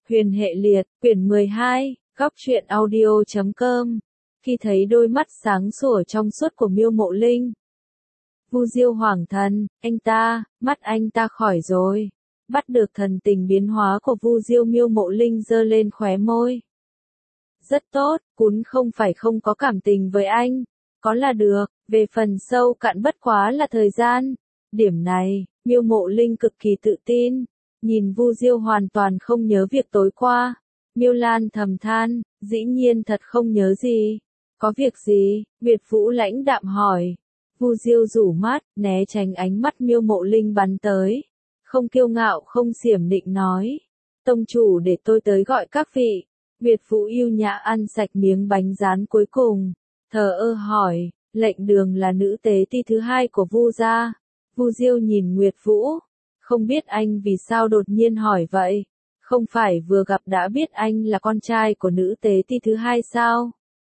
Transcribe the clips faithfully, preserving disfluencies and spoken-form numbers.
Huyền hệ liệt, quyển mười hai, góc truyện audio chấm com. Khi thấy đôi mắt sáng sủa trong suốt của Miêu Mộ Linh, Vu Diêu hoàng thần, anh ta, mắt anh ta khỏi rồi. Bắt được thần tình biến hóa của Vu Diêu, Miêu Mộ Linh giơ lên khóe môi. Rất tốt, cún không phải không có cảm tình với anh, có là được, về phần sâu cạn bất quá là thời gian. Điểm này, Miêu Mộ Linh cực kỳ tự tin. Nhìn Vu Diêu hoàn toàn không nhớ việc tối qua. Miêu Lan thầm than, dĩ nhiên thật không nhớ gì. Có việc gì? Nguyệt Vũ lãnh đạm hỏi. Vu Diêu rủ mắt, né tránh ánh mắt Miêu Mộ Linh bắn tới. Không kiêu ngạo không xiểm nịnh nói. Tông chủ để tôi tới gọi các vị. Nguyệt Vũ yêu nhã ăn sạch miếng bánh rán cuối cùng. Thờ ơ hỏi, lệnh đường là nữ tế ti thứ hai của Vu gia. Vu Diêu nhìn Nguyệt Vũ. Không biết anh vì sao đột nhiên hỏi vậy? Không phải vừa gặp đã biết anh là con trai của nữ tế ti thứ hai sao?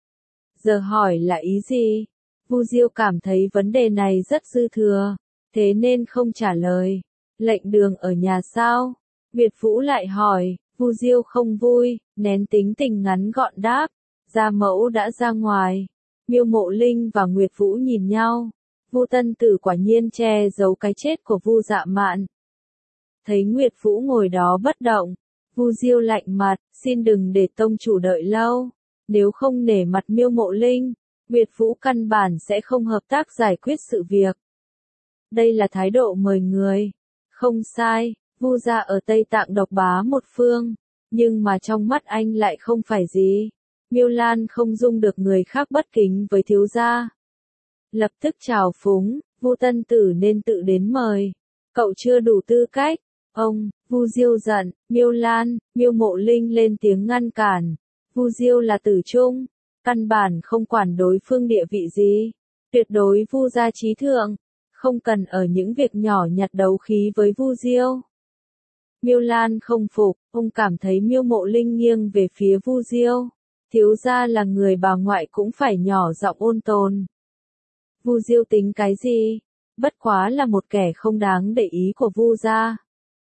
Giờ hỏi là ý gì? Vu Diêu cảm thấy vấn đề này rất dư thừa, thế nên không trả lời. Lệnh đường ở nhà sao? Nguyệt Vũ lại hỏi. Vu Diêu không vui, nén tính tình ngắn gọn đáp. Gia mẫu đã ra ngoài. Miêu Mộ Linh và Nguyệt Vũ nhìn nhau. Vu Tân Tử quả nhiên che giấu cái chết của Vu Dạ Mạn. Thấy Nguyệt Vũ ngồi đó bất động, Vu Diêu lạnh mặt, xin đừng để tông chủ đợi lâu. Nếu không nể mặt Miêu Mộ Linh, Nguyệt Vũ căn bản sẽ không hợp tác giải quyết sự việc. Đây là thái độ mời người. Không sai, Vu gia ở Tây Tạng độc bá một phương, nhưng mà trong mắt anh lại không phải gì. Miêu Lan không dung được người khác bất kính với thiếu gia. Lập tức chào phúng, Vu Tân Tử nên tự đến mời. Cậu chưa đủ tư cách. Ông, Vu Diêu giận, Miêu Lan, Miêu Mộ Linh lên tiếng ngăn cản. Vu Diêu là tử trung, căn bản không quản đối phương địa vị gì. Tuyệt đối Vu gia trí thượng, không cần ở những việc nhỏ nhặt đấu khí với Vu Diêu. Miêu Lan không phục, ông cảm thấy Miêu Mộ Linh nghiêng về phía Vu Diêu. Thiếu gia là người bà ngoại cũng phải nhỏ giọng ôn tồn. Vu Diêu tính cái gì? Bất quá là một kẻ không đáng để ý của Vu gia.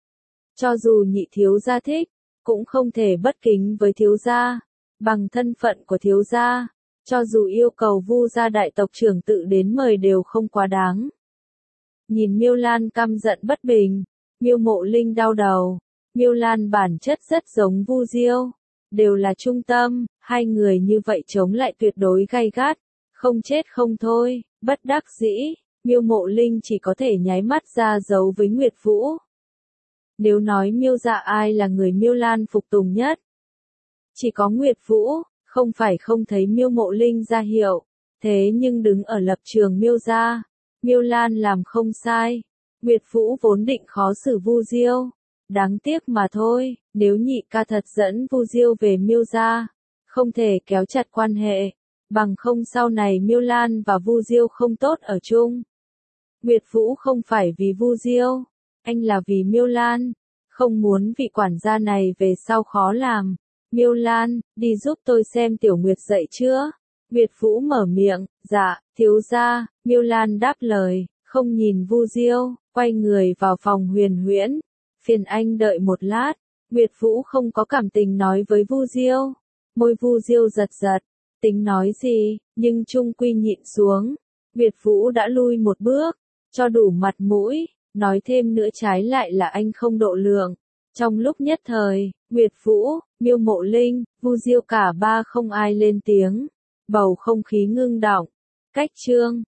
Cho dù nhị thiếu gia thích, cũng không thể bất kính với thiếu gia. Bằng thân phận của thiếu gia, cho dù yêu cầu Vu gia đại tộc trưởng tự đến mời đều không quá đáng. Nhìn Miêu Lan căm giận bất bình, Miêu Mộ Linh đau đầu. Miêu Lan bản chất rất giống Vu Diêu, đều là trung tâm, hai người như vậy chống lại tuyệt đối gay gắt, không chết không thôi. Bất đắc dĩ, Miêu Mộ Linh chỉ có thể nháy mắt ra dấu với Nguyệt Vũ. Nếu nói Miêu gia ai là người Miêu Lan phục tùng nhất? Chỉ có Nguyệt Vũ, không phải không thấy Miêu Mộ Linh ra hiệu, thế nhưng đứng ở lập trường Miêu gia, Miêu Lan làm không sai. Nguyệt Vũ vốn định khó xử Vu Diêu, đáng tiếc mà thôi, nếu nhị ca thật dẫn Vu Diêu về Miêu gia, không thể kéo chặt quan hệ, bằng không sau này Miêu Lan và Vu Diêu không tốt ở chung. Nguyệt Vũ không phải vì Vu Diêu, anh là vì Miêu Lan, không muốn vị quản gia này về sau khó làm. Miêu Lan, đi giúp tôi xem Tiểu Nguyệt dậy chưa? Nguyệt Vũ mở miệng, dạ, thiếu gia. Miêu Lan đáp lời, không nhìn Vu Diêu, quay người vào phòng Huyền Huyễn. Phiền anh đợi một lát. Nguyệt Vũ không có cảm tình nói với Vu Diêu. Môi Vu Diêu giật giật, tính nói gì, nhưng chung quy nhịn xuống. Nguyệt Vũ đã lui một bước, cho đủ mặt mũi, nói thêm nữa trái lại là anh không độ lượng. Trong lúc nhất thời, Nguyệt Vũ, Miêu Mộ Linh, Vu Diêu cả ba không ai lên tiếng. Bầu không khí ngưng đọng. Cách chương